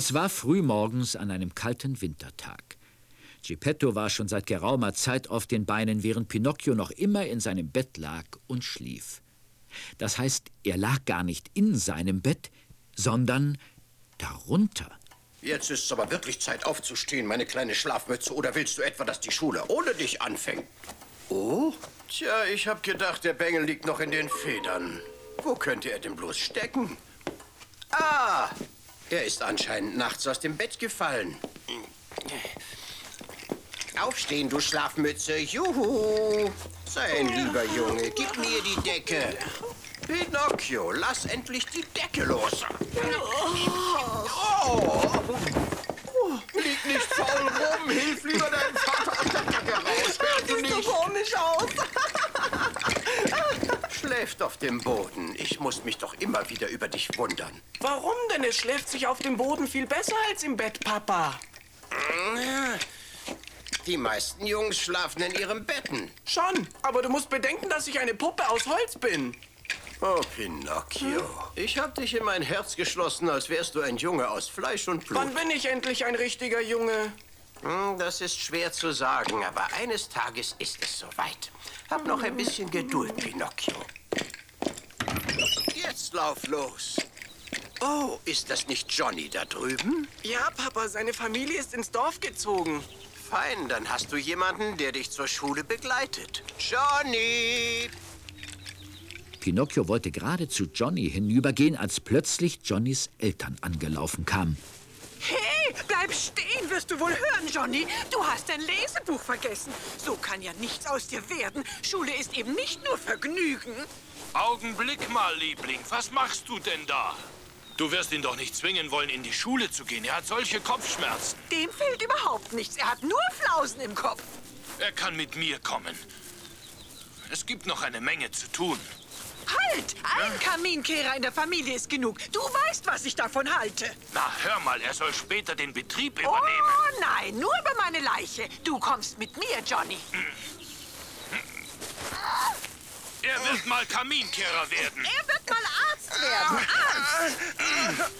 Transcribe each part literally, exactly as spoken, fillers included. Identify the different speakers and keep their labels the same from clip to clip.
Speaker 1: Es war frühmorgens an einem kalten Wintertag. Geppetto war schon seit geraumer Zeit auf den Beinen, während Pinocchio noch immer in seinem Bett lag und schlief. Das heißt, er lag gar nicht in seinem Bett, sondern darunter.
Speaker 2: Jetzt ist es aber wirklich Zeit aufzustehen, meine kleine Schlafmütze. Oder willst du etwa, dass die Schule ohne dich anfängt? Oh? Tja, ich hab gedacht, der Bengel liegt noch in den Federn. Wo könnte er denn bloß stecken? Ah, er ist anscheinend nachts aus dem Bett gefallen. Aufstehen, du Schlafmütze. Juhu. Sei ein lieber Junge, gib mir die Decke. Pinocchio, lass endlich die Decke los. Oh. Lieg nicht faul rum, hilf lieber deinem Vater aus der Decke raus. Hörst du nicht?
Speaker 3: Sieht so komisch aus.
Speaker 2: Schläft auf dem Boden. Ich muss mich doch immer wieder über dich wundern.
Speaker 4: Warum denn? Es schläft sich auf dem Boden viel besser als im Bett, Papa.
Speaker 2: Die meisten Jungs schlafen in ihren Betten.
Speaker 4: Schon, aber du musst bedenken, dass ich eine Puppe aus Holz bin.
Speaker 2: Oh, Pinocchio. Hm? Ich hab dich in mein Herz geschlossen, als wärst du ein Junge aus Fleisch und Blut.
Speaker 4: Wann bin ich endlich ein richtiger Junge?
Speaker 2: Hm, das ist schwer zu sagen, aber eines Tages ist es soweit. Hab noch ein bisschen Geduld, Pinocchio. Jetzt lauf los. Oh, ist das nicht Johnny da drüben?
Speaker 4: Ja, Papa, seine Familie ist ins Dorf gezogen.
Speaker 2: Fein, dann hast du jemanden, der dich zur Schule begleitet. Johnny!
Speaker 1: Pinocchio wollte gerade zu Johnny hinübergehen, als plötzlich Johnnys Eltern angelaufen kamen.
Speaker 3: Hey, bleib stehen, wirst du wohl hören, Johnny. Du hast dein Lesebuch vergessen. So kann ja nichts aus dir werden. Schule ist eben nicht nur Vergnügen.
Speaker 5: Augenblick mal, Liebling. Was machst du denn da? Du wirst ihn doch nicht zwingen wollen, in die Schule zu gehen. Er hat solche Kopfschmerzen.
Speaker 3: Dem fehlt überhaupt nichts. Er hat nur Flausen im Kopf.
Speaker 5: Er kann mit mir kommen. Es gibt noch eine Menge zu tun.
Speaker 3: Halt! Ein Kaminkehrer in der Familie ist genug. Du weißt, was ich davon halte.
Speaker 5: Na, hör mal, er soll später den Betrieb übernehmen.
Speaker 3: Oh nein, nur über meine Leiche. Du kommst mit mir, Johnny.
Speaker 5: Er wird mal Kaminkehrer werden.
Speaker 3: Er wird mal Arzt werden. Arzt!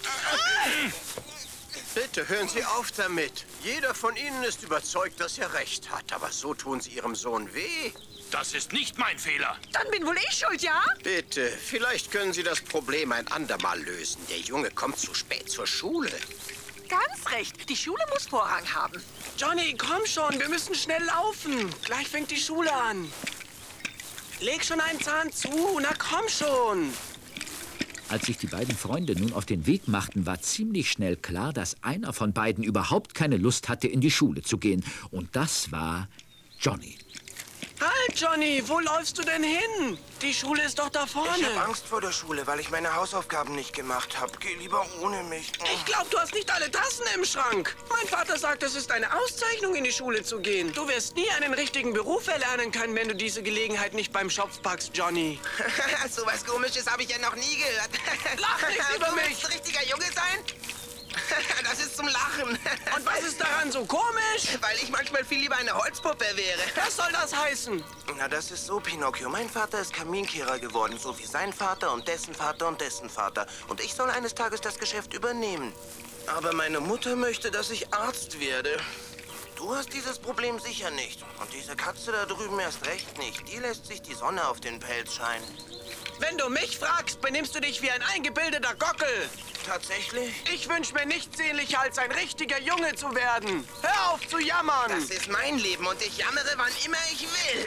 Speaker 2: Bitte hören Sie auf damit. Jeder von Ihnen ist überzeugt, dass er recht hat. Aber so tun Sie Ihrem Sohn weh.
Speaker 5: Das ist nicht mein Fehler.
Speaker 3: Dann bin wohl ich schuld, ja?
Speaker 2: Bitte, vielleicht können Sie das Problem ein andermal lösen. Der Junge kommt zu spät zur Schule.
Speaker 3: Ganz recht. Die Schule muss Vorrang haben.
Speaker 4: Johnny, komm schon. Wir müssen schnell laufen. Gleich fängt die Schule an. Leg schon einen Zahn zu. Na, komm schon.
Speaker 1: Als sich die beiden Freunde nun auf den Weg machten, war ziemlich schnell klar, dass einer von beiden überhaupt keine Lust hatte, in die Schule zu gehen. Und das war Johnny.
Speaker 4: Halt, Johnny, wo läufst du denn hin? Die Schule ist doch da vorne.
Speaker 6: Ich habe Angst vor der Schule, weil ich meine Hausaufgaben nicht gemacht habe. Geh lieber ohne mich.
Speaker 4: Ich glaube, du hast nicht alle Tassen im Schrank. Mein Vater sagt, es ist eine Auszeichnung, in die Schule zu gehen. Du wirst nie einen richtigen Beruf erlernen können, wenn du diese Gelegenheit nicht beim Schopf packst, Johnny.
Speaker 6: So was Komisches habe ich ja noch nie gehört.
Speaker 4: Lach nicht über
Speaker 6: du
Speaker 4: mich.
Speaker 6: willst ein richtiger Junge sein? Das ist zum Lachen.
Speaker 4: Und was ist daran so komisch?
Speaker 6: Weil ich manchmal viel lieber eine Holzpuppe wäre.
Speaker 4: Was soll das heißen?
Speaker 6: Na, das ist so, Pinocchio. Mein Vater ist Kaminkehrer geworden, so wie sein Vater und dessen Vater und dessen Vater. Und ich soll eines Tages das Geschäft übernehmen. Aber meine Mutter möchte, dass ich Arzt werde. Du hast dieses Problem sicher nicht. Und diese Katze da drüben erst recht nicht. Die lässt sich die Sonne auf den Pelz scheinen.
Speaker 4: Wenn du mich fragst, benimmst du dich wie ein eingebildeter Gockel.
Speaker 6: Tatsächlich?
Speaker 4: Ich wünsche mir nichts sehnlicher, als ein richtiger Junge zu werden. Hör auf zu jammern.
Speaker 6: Das ist mein Leben und ich jammere, wann immer ich will.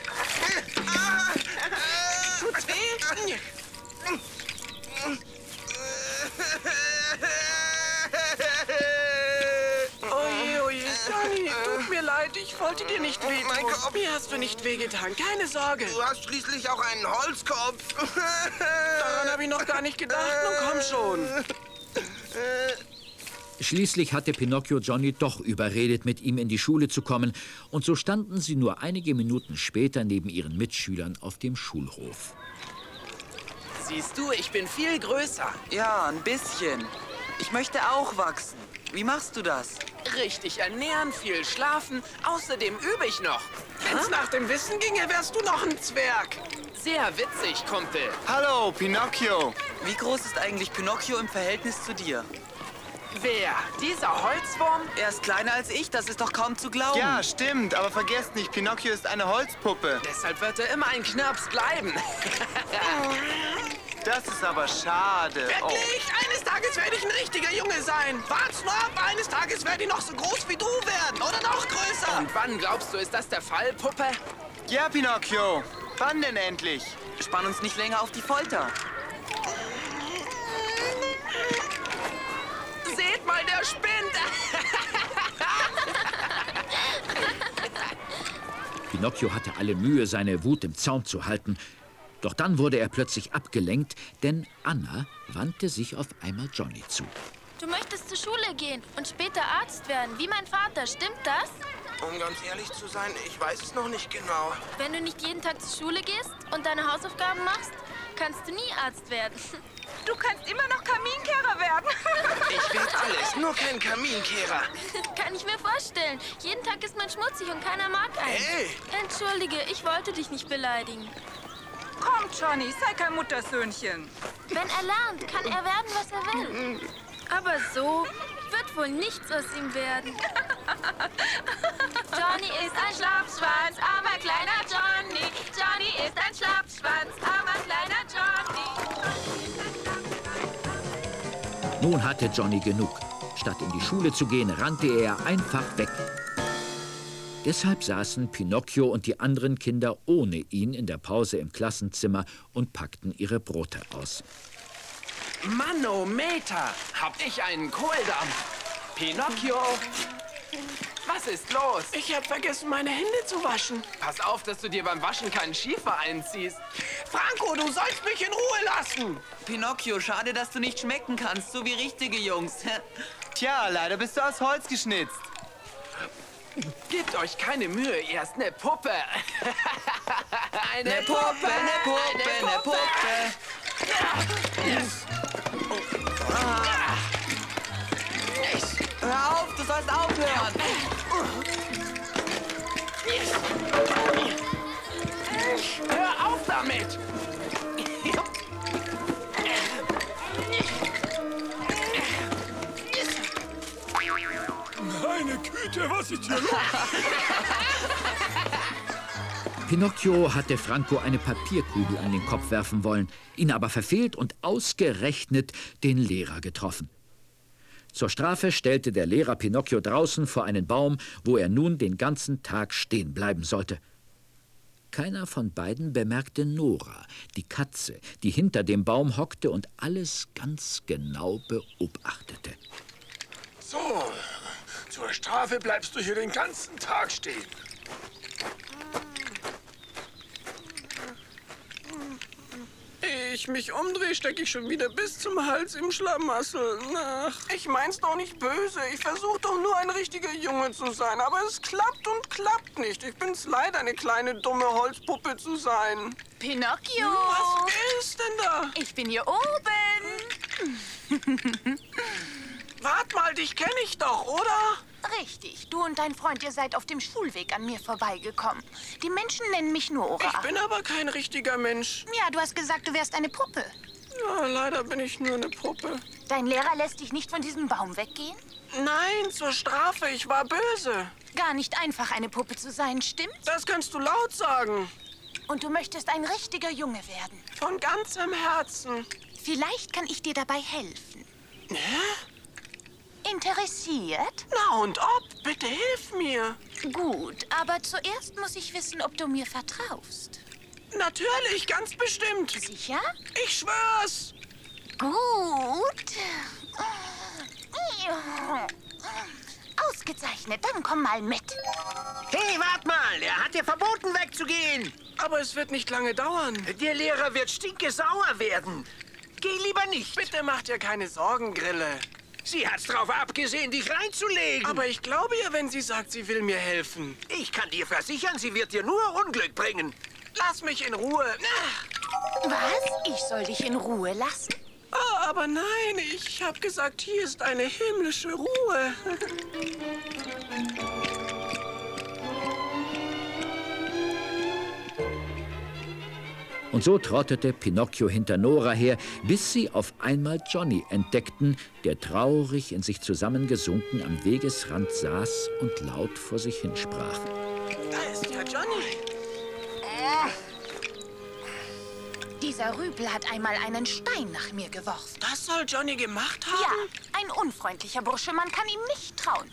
Speaker 4: Tut's weh? Oje, oje, Johnny, tut mir leid, ich wollte dir nicht wehtun.
Speaker 6: Mein Kopf.
Speaker 4: Mir hast du nicht wehgetan, keine Sorge.
Speaker 6: Du hast schließlich auch einen Holzkopf.
Speaker 4: Daran habe ich noch gar nicht gedacht, nun komm schon.
Speaker 1: Schließlich hatte Pinocchio Johnny doch überredet, mit ihm in die Schule zu kommen. Und so standen sie nur einige Minuten später neben ihren Mitschülern auf dem Schulhof.
Speaker 7: Siehst du, ich bin viel größer. Ja, ein bisschen. Ich möchte auch wachsen. Wie machst du das?
Speaker 8: Richtig ernähren, viel schlafen. Außerdem übe ich noch.
Speaker 4: Wenn's nach dem Wissen ginge, wärst du noch ein Zwerg.
Speaker 8: Sehr witzig, Kumpel.
Speaker 6: Hallo, Pinocchio.
Speaker 7: Wie groß ist eigentlich Pinocchio im Verhältnis zu dir?
Speaker 8: Wer? Dieser Holzwurm?
Speaker 7: Er ist kleiner als ich, das ist doch kaum zu glauben.
Speaker 9: Ja, stimmt, aber vergesst nicht, Pinocchio ist eine Holzpuppe.
Speaker 8: Deshalb wird er immer ein Knirps bleiben.
Speaker 9: Das ist aber schade.
Speaker 4: Wirklich? Eines Tages werde ich ein richtiger Junge sein. Wart's nur ab, eines Tages werde ich noch so groß wie du werden. Oder noch größer.
Speaker 8: Und wann glaubst du, ist das der Fall, Puppe?
Speaker 9: Ja, Pinocchio. Wann denn endlich?
Speaker 7: Spann uns nicht länger auf die Folter.
Speaker 8: Seht mal, der spinnt.
Speaker 1: Pinocchio hatte alle Mühe, seine Wut im Zaum zu halten. Doch dann wurde er plötzlich abgelenkt, denn Anna wandte sich auf einmal Johnny zu.
Speaker 10: Du möchtest zur Schule gehen und später Arzt werden, wie mein Vater, stimmt das?
Speaker 6: Um ganz ehrlich zu sein, ich weiß es noch nicht genau.
Speaker 10: Wenn du nicht jeden Tag zur Schule gehst und deine Hausaufgaben machst, kannst du nie Arzt werden.
Speaker 3: Du kannst immer noch Kaminkehrer werden.
Speaker 6: Ich werde alles, nur kein Kaminkehrer.
Speaker 10: Kann ich mir vorstellen. Jeden Tag ist man schmutzig und keiner mag einen.
Speaker 6: Hey!
Speaker 10: Entschuldige, ich wollte dich nicht beleidigen.
Speaker 3: Komm, Johnny, sei kein Muttersöhnchen.
Speaker 10: Wenn er lernt, kann er werden, was er will. Aber so wird wohl nichts aus ihm werden. Johnny ist ein Schlappschwanz, armer kleiner Johnny. Johnny ist ein Schlappschwanz, armer kleiner Johnny.
Speaker 1: Nun hatte Johnny genug. Statt in die Schule zu gehen, rannte er einfach weg. Deshalb saßen Pinocchio und die anderen Kinder ohne ihn in der Pause im Klassenzimmer und packten ihre Brote aus.
Speaker 8: Manometer, hab ich einen Kohldampf. Pinocchio, was ist los?
Speaker 4: Ich habe vergessen, meine Hände zu waschen.
Speaker 8: Pass auf, dass du dir beim Waschen keinen Schiefer einziehst.
Speaker 4: Franco, du sollst mich in Ruhe lassen.
Speaker 7: Pinocchio, schade, dass du nicht schmecken kannst, so wie richtige Jungs.
Speaker 9: Tja, leider bist du aus Holz geschnitzt.
Speaker 8: Gebt euch keine Mühe, er ist eine Puppe. Eine
Speaker 7: Ne Puppe, ne Puppe, ne Puppe. Hör auf, du sollst aufhören.
Speaker 8: Hör auf damit!
Speaker 5: Meine Güte, was ist hier los?
Speaker 1: Pinocchio hatte Franco eine Papierkugel an den Kopf werfen wollen, ihn aber verfehlt und ausgerechnet den Lehrer getroffen. Zur Strafe stellte der Lehrer Pinocchio draußen vor einen Baum, wo er nun den ganzen Tag stehen bleiben sollte. Keiner von beiden bemerkte Nora, die Katze, die hinter dem Baum hockte und alles ganz genau beobachtete.
Speaker 5: So, zur Strafe bleibst du hier den ganzen Tag stehen.
Speaker 4: Ich mich umdrehe, stecke ich schon wieder bis zum Hals im Schlamassel. Ach, ich mein's doch nicht böse. Ich versuche doch nur ein richtiger Junge zu sein. Aber es klappt und klappt nicht. Ich bin's leid, eine kleine, dumme Holzpuppe zu sein.
Speaker 3: Pinocchio!
Speaker 4: Was ist denn da?
Speaker 3: Ich bin hier oben.
Speaker 4: Wart mal, dich kenne ich doch, oder?
Speaker 11: Richtig. Du und dein Freund, ihr seid auf dem Schulweg an mir vorbeigekommen. Die Menschen nennen mich Nora.
Speaker 4: Ich bin aber kein richtiger Mensch.
Speaker 11: Ja, du hast gesagt, du wärst eine Puppe.
Speaker 4: Ja, leider bin ich nur eine Puppe.
Speaker 11: Dein Lehrer lässt dich nicht von diesem Baum weggehen?
Speaker 4: Nein, zur Strafe. Ich war böse.
Speaker 11: Gar nicht einfach, eine Puppe zu sein, stimmt's?
Speaker 4: Das kannst du laut sagen.
Speaker 11: Und du möchtest ein richtiger Junge werden.
Speaker 4: Von ganzem Herzen.
Speaker 11: Vielleicht kann ich dir dabei helfen.
Speaker 4: Hä?
Speaker 11: Interessiert?
Speaker 4: Na und ob? Bitte hilf mir.
Speaker 11: Gut, aber zuerst muss ich wissen, ob du mir vertraust.
Speaker 4: Natürlich, ganz bestimmt.
Speaker 11: Sicher?
Speaker 4: Ich schwör's.
Speaker 11: Gut. Ausgezeichnet, dann komm mal mit.
Speaker 12: Hey, wart mal, er hat dir verboten, wegzugehen.
Speaker 4: Aber es wird nicht lange dauern.
Speaker 12: Der Lehrer wird stinkesauer werden. Geh lieber nicht.
Speaker 4: Bitte mach dir keine Sorgen, Grille.
Speaker 12: Sie hat's drauf abgesehen, dich reinzulegen.
Speaker 4: Aber ich glaube ihr, wenn sie sagt, sie will mir helfen.
Speaker 12: Ich kann dir versichern, sie wird dir nur Unglück bringen.
Speaker 4: Lass mich in Ruhe.
Speaker 11: Was? Ich soll dich in Ruhe lassen?
Speaker 4: Oh, aber nein, ich habe gesagt, hier ist eine himmlische Ruhe.
Speaker 1: Und so trottete Pinocchio hinter Nora her, bis sie auf einmal Johnny entdeckten, der traurig in sich zusammengesunken am Wegesrand saß und laut vor sich hinsprach.
Speaker 4: Da ist ja Johnny.
Speaker 11: Dieser Rüpel hat einmal einen Stein nach mir geworfen.
Speaker 4: Das soll Johnny gemacht haben?
Speaker 11: Ja, ein unfreundlicher Bursche, man kann ihm nicht trauen.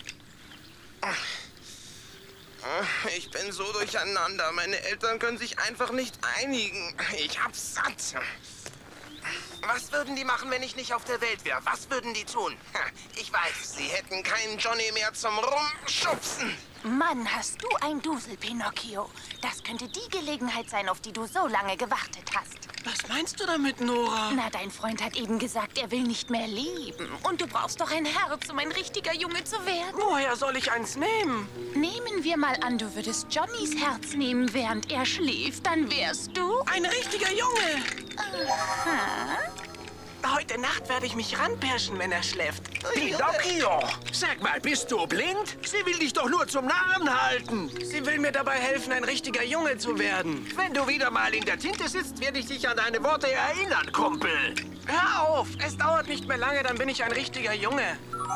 Speaker 6: Ich bin so durcheinander. Meine Eltern können sich einfach nicht einigen. Ich hab's satt. Was würden die machen, wenn ich nicht auf der Welt wäre? Was würden die tun? Ich weiß, sie hätten keinen Johnny mehr zum Rumschubsen.
Speaker 11: Mann, hast du ein Dusel, Pinocchio. Das könnte die Gelegenheit sein, auf die du so lange gewartet hast.
Speaker 4: Was meinst du damit, Nora?
Speaker 11: Na, dein Freund hat eben gesagt, er will nicht mehr leben. Und du brauchst doch ein Herz, um ein richtiger Junge zu werden.
Speaker 4: Woher soll ich eins nehmen?
Speaker 11: Nehmen wir mal an, du würdest Johnnys Herz nehmen, während er schläft. Dann wärst du...
Speaker 4: Ein richtiger Junge!
Speaker 11: Aha.
Speaker 4: Heute Nacht werde ich mich ranpirschen, wenn er schläft.
Speaker 12: Pinocchio! Sag mal, bist du blind? Sie will dich doch nur zum Narren halten.
Speaker 4: Sie will mir dabei helfen, ein richtiger Junge zu werden.
Speaker 12: Wenn du wieder mal in der Tinte sitzt, werde ich dich an deine Worte erinnern, Kumpel.
Speaker 4: Hör auf! Es dauert nicht mehr lange, dann bin ich ein richtiger Junge.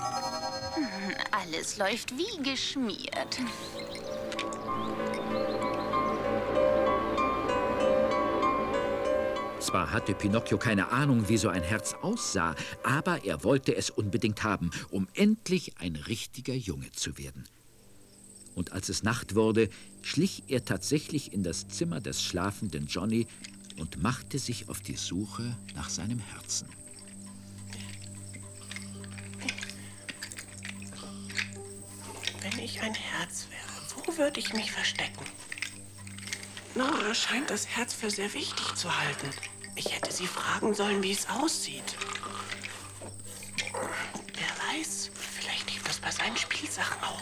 Speaker 11: Alles läuft wie geschmiert.
Speaker 1: Zwar hatte Pinocchio keine Ahnung, wie so ein Herz aussah, aber er wollte es unbedingt haben, um endlich ein richtiger Junge zu werden. Und als es Nacht wurde, schlich er tatsächlich in das Zimmer des schlafenden Johnny und machte sich auf die Suche nach seinem Herzen.
Speaker 4: Wenn ich ein Herz wäre, wo würde ich mich verstecken? Nora scheint das Herz für sehr wichtig zu halten. Ich hätte sie fragen sollen, wie es aussieht. Wer weiß, vielleicht hebt es bei seinen Spielsachen auf.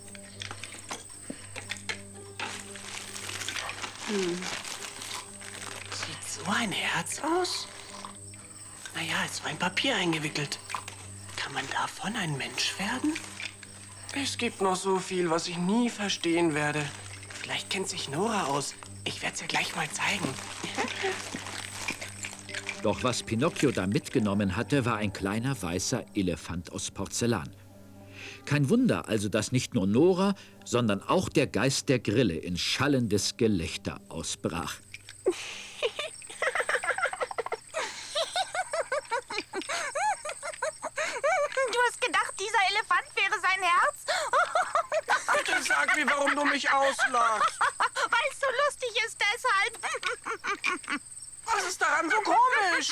Speaker 4: Hm. Sieht so ein Herz aus? Naja, es war in Papier eingewickelt. Kann man davon ein Mensch werden? Es gibt noch so viel, was ich nie verstehen werde. Vielleicht kennt sich Nora aus. Ich werde es ihr gleich mal zeigen.
Speaker 1: Doch was Pinocchio da mitgenommen hatte, war ein kleiner weißer Elefant aus Porzellan. Kein Wunder also, dass nicht nur Nora, sondern auch der Geist der Grille in schallendes Gelächter ausbrach.
Speaker 11: Du hast gedacht, dieser Elefant wäre sein Herz?
Speaker 4: Bitte sag mir, warum du mich auslachst.
Speaker 11: Weil es so lustig ist, deshalb.
Speaker 4: Was ist daran so komisch?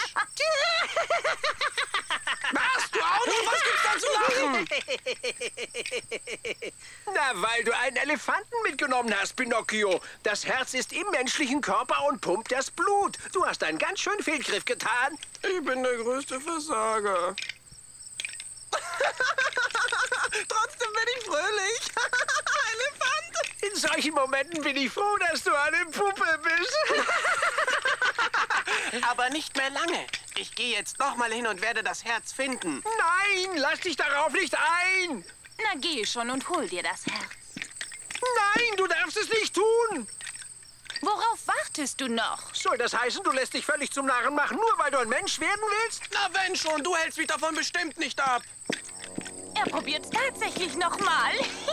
Speaker 4: Was? Du auch nicht? Was gibt's da zu lachen?
Speaker 12: Na, weil du einen Elefanten mitgenommen hast, Pinocchio. Das Herz ist im menschlichen Körper und pumpt das Blut. Du hast einen ganz schönen Fehlgriff getan.
Speaker 4: Ich bin der größte Versager. Trotzdem bin ich fröhlich. Elefant.
Speaker 12: In solchen Momenten bin ich froh, dass du eine Puppe bist.
Speaker 4: Aber nicht mehr lange. Ich gehe jetzt noch mal hin und werde das Herz finden.
Speaker 12: Nein, lass dich darauf nicht ein.
Speaker 11: Na, geh schon und hol dir das Herz.
Speaker 12: Nein, du darfst es nicht tun.
Speaker 11: Worauf wartest du noch?
Speaker 12: Soll das heißen, du lässt dich völlig zum Narren machen, nur weil du ein Mensch werden willst?
Speaker 4: Na wenn schon, du hältst mich davon bestimmt nicht ab.
Speaker 11: Er probiert's tatsächlich noch mal.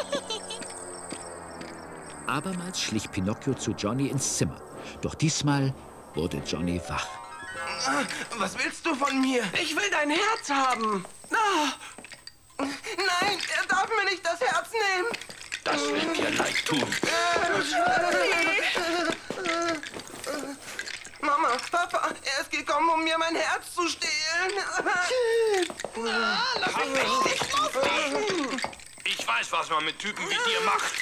Speaker 1: Abermals schlich Pinocchio zu Johnny ins Zimmer. Doch diesmal wurde Johnny wach.
Speaker 6: Was willst du von mir?
Speaker 4: Ich will dein Herz haben.
Speaker 6: Ah. Nein, er darf mir nicht das Herz nehmen.
Speaker 5: Das wird dir leid tun.
Speaker 6: Mama, Papa, er ist gekommen, um mir mein Herz zu stehlen.
Speaker 5: Ah, lass mich nicht los. Ich weiß, was man mit Typen wie dir macht.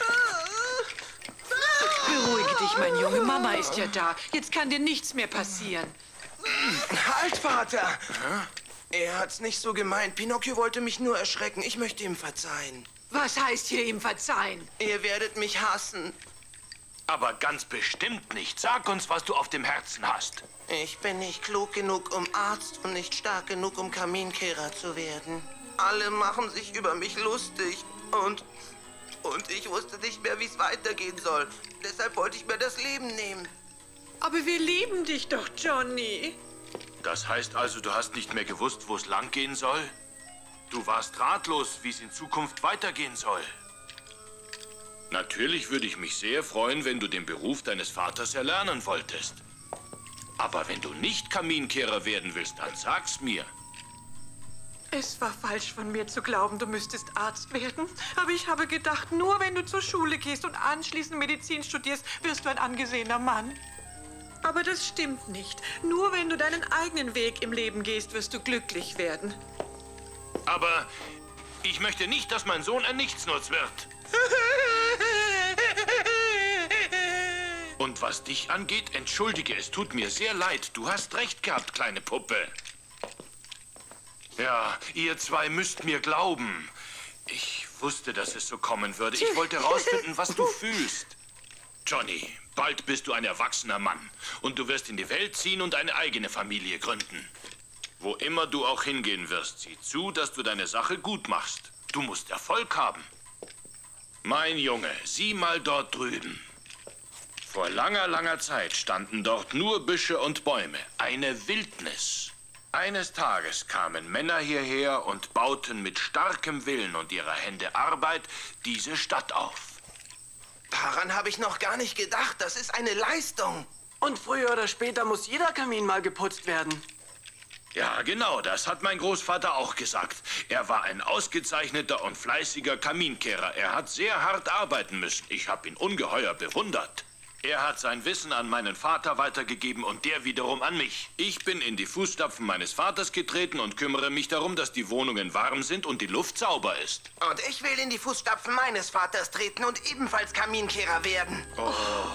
Speaker 3: Beruhige dich, mein Junge. Mama ist ja da. Jetzt kann dir nichts mehr passieren.
Speaker 6: Halt, Vater! Er hat's nicht so gemeint. Pinocchio wollte mich nur erschrecken. Ich möchte ihm verzeihen.
Speaker 3: Was heißt hier ihm verzeihen?
Speaker 6: Ihr werdet mich hassen.
Speaker 5: Aber ganz bestimmt nicht. Sag uns, was du auf dem Herzen hast.
Speaker 6: Ich bin nicht klug genug, um Arzt und nicht stark genug, um Kaminkehrer zu werden. Alle machen sich über mich lustig. Und... Und ich wusste nicht mehr, wie es weitergehen soll. Deshalb wollte ich mir das Leben nehmen.
Speaker 3: Aber Aber wir lieben dich doch, Johnny.
Speaker 5: Das heißt also, du hast nicht mehr gewusst, wo es lang gehen soll? Du warst ratlos, wie es in Zukunft weitergehen soll. Natürlich würde ich mich sehr freuen, wenn du den Beruf deines Vaters erlernen wolltest. Aber wenn du nicht Kaminkehrer werden willst, dann sag's mir.
Speaker 3: Es war falsch von mir zu glauben, du müsstest Arzt werden. Aber ich habe gedacht, nur wenn du zur Schule gehst und anschließend Medizin studierst, wirst du ein angesehener Mann. Aber das stimmt nicht. Nur wenn du deinen eigenen Weg im Leben gehst, wirst du glücklich werden.
Speaker 5: Aber ich möchte nicht, dass mein Sohn ein Nichtsnutz wird. Und was dich angeht, entschuldige, es tut mir sehr leid. Du hast recht gehabt, kleine Puppe. Ja, ihr zwei müsst mir glauben. Ich wusste, dass es so kommen würde. Ich wollte herausfinden, was du fühlst. Johnny, bald bist du ein erwachsener Mann. Und du wirst in die Welt ziehen und eine eigene Familie gründen. Wo immer du auch hingehen wirst, sieh zu, dass du deine Sache gut machst. Du musst Erfolg haben. Mein Junge, sieh mal dort drüben. Vor langer, langer Zeit standen dort nur Büsche und Bäume. Eine Wildnis. Eines Tages kamen Männer hierher und bauten mit starkem Willen und ihrer Hände Arbeit diese Stadt auf.
Speaker 6: Daran habe ich noch gar nicht gedacht. Das ist eine Leistung.
Speaker 4: Und früher oder später muss jeder Kamin mal geputzt werden.
Speaker 5: Ja, genau, das hat mein Großvater auch gesagt. Er war ein ausgezeichneter und fleißiger Kaminkehrer. Er hat sehr hart arbeiten müssen. Ich habe ihn ungeheuer bewundert. Er hat sein Wissen an meinen Vater weitergegeben und der wiederum an mich. Ich bin in die Fußstapfen meines Vaters getreten und kümmere mich darum, dass die Wohnungen warm sind und die Luft sauber ist.
Speaker 6: Und ich will in die Fußstapfen meines Vaters treten und ebenfalls Kaminkehrer werden.
Speaker 5: Oh.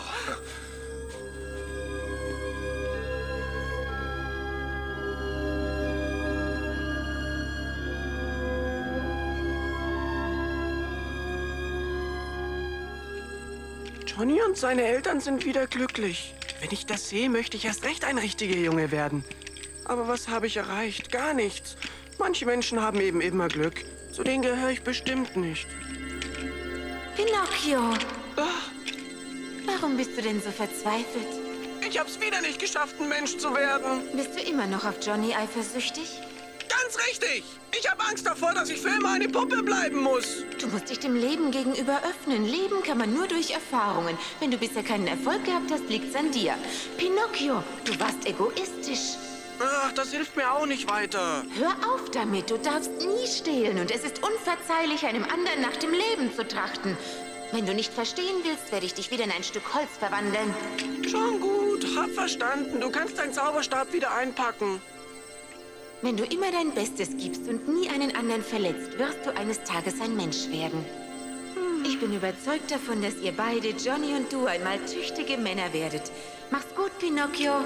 Speaker 4: Johnny und seine Eltern sind wieder glücklich. Wenn ich das sehe, möchte ich erst recht ein richtiger Junge werden. Aber was habe ich erreicht? Gar nichts. Manche Menschen haben eben immer Glück. Zu denen gehöre ich bestimmt nicht.
Speaker 11: Pinocchio!
Speaker 4: Ach.
Speaker 11: Warum bist du denn so verzweifelt?
Speaker 4: Ich hab's wieder nicht geschafft, ein Mensch zu werden.
Speaker 11: Bist du immer noch auf Johnny eifersüchtig?
Speaker 4: Ganz richtig! Ich habe Angst davor, dass ich für immer eine Puppe bleiben muss.
Speaker 11: Du musst dich dem Leben gegenüber öffnen. Leben kann man nur durch Erfahrungen. Wenn du bisher keinen Erfolg gehabt hast, liegt's an dir. Pinocchio, du warst egoistisch.
Speaker 4: Ach, das hilft mir auch nicht weiter.
Speaker 11: Hör auf damit, du darfst nie stehlen. Und es ist unverzeihlich, einem anderen nach dem Leben zu trachten. Wenn du nicht verstehen willst, werde ich dich wieder in ein Stück Holz verwandeln.
Speaker 4: Schon gut, hab verstanden. Du kannst deinen Zauberstab wieder einpacken.
Speaker 11: Wenn du immer dein Bestes gibst und nie einen anderen verletzt, wirst du eines Tages ein Mensch werden. Ich bin überzeugt davon, dass ihr beide, Johnny und du, einmal tüchtige Männer werdet. Mach's gut, Pinocchio.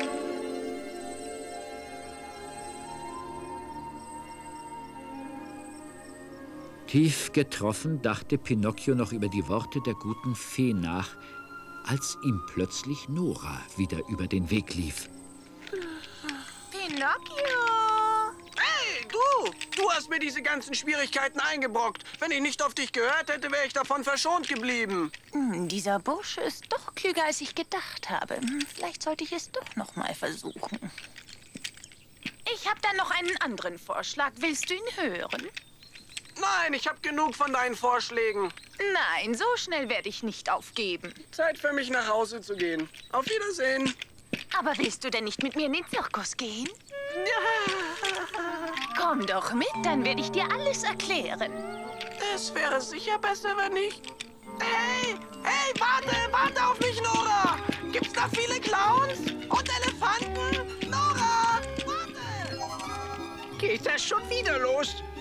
Speaker 1: Tief getroffen dachte Pinocchio noch über die Worte der guten Fee nach, als ihm plötzlich Nora wieder über den Weg lief.
Speaker 11: Pinocchio!
Speaker 4: Hey, du! Du hast mir diese ganzen Schwierigkeiten eingebrockt. Wenn ich nicht auf dich gehört hätte, wäre ich davon verschont geblieben.
Speaker 11: Hm, dieser Bursche ist doch klüger, als ich gedacht habe. Hm, vielleicht sollte ich es doch noch mal versuchen. Ich habe da noch einen anderen Vorschlag. Willst du ihn hören?
Speaker 4: Nein, ich habe genug von deinen Vorschlägen.
Speaker 11: Nein, so schnell werde ich nicht aufgeben.
Speaker 4: Zeit für mich, nach Hause zu gehen. Auf Wiedersehen.
Speaker 11: Aber willst du denn nicht mit mir in den Zirkus gehen? Komm doch mit, dann werde ich dir alles erklären.
Speaker 4: Es wäre sicher besser, wenn ich... Hey, hey, warte, warte auf mich, Nora! Gibt's da viele Clowns und Elefanten? Nora, warte!
Speaker 12: Geht das schon wieder los?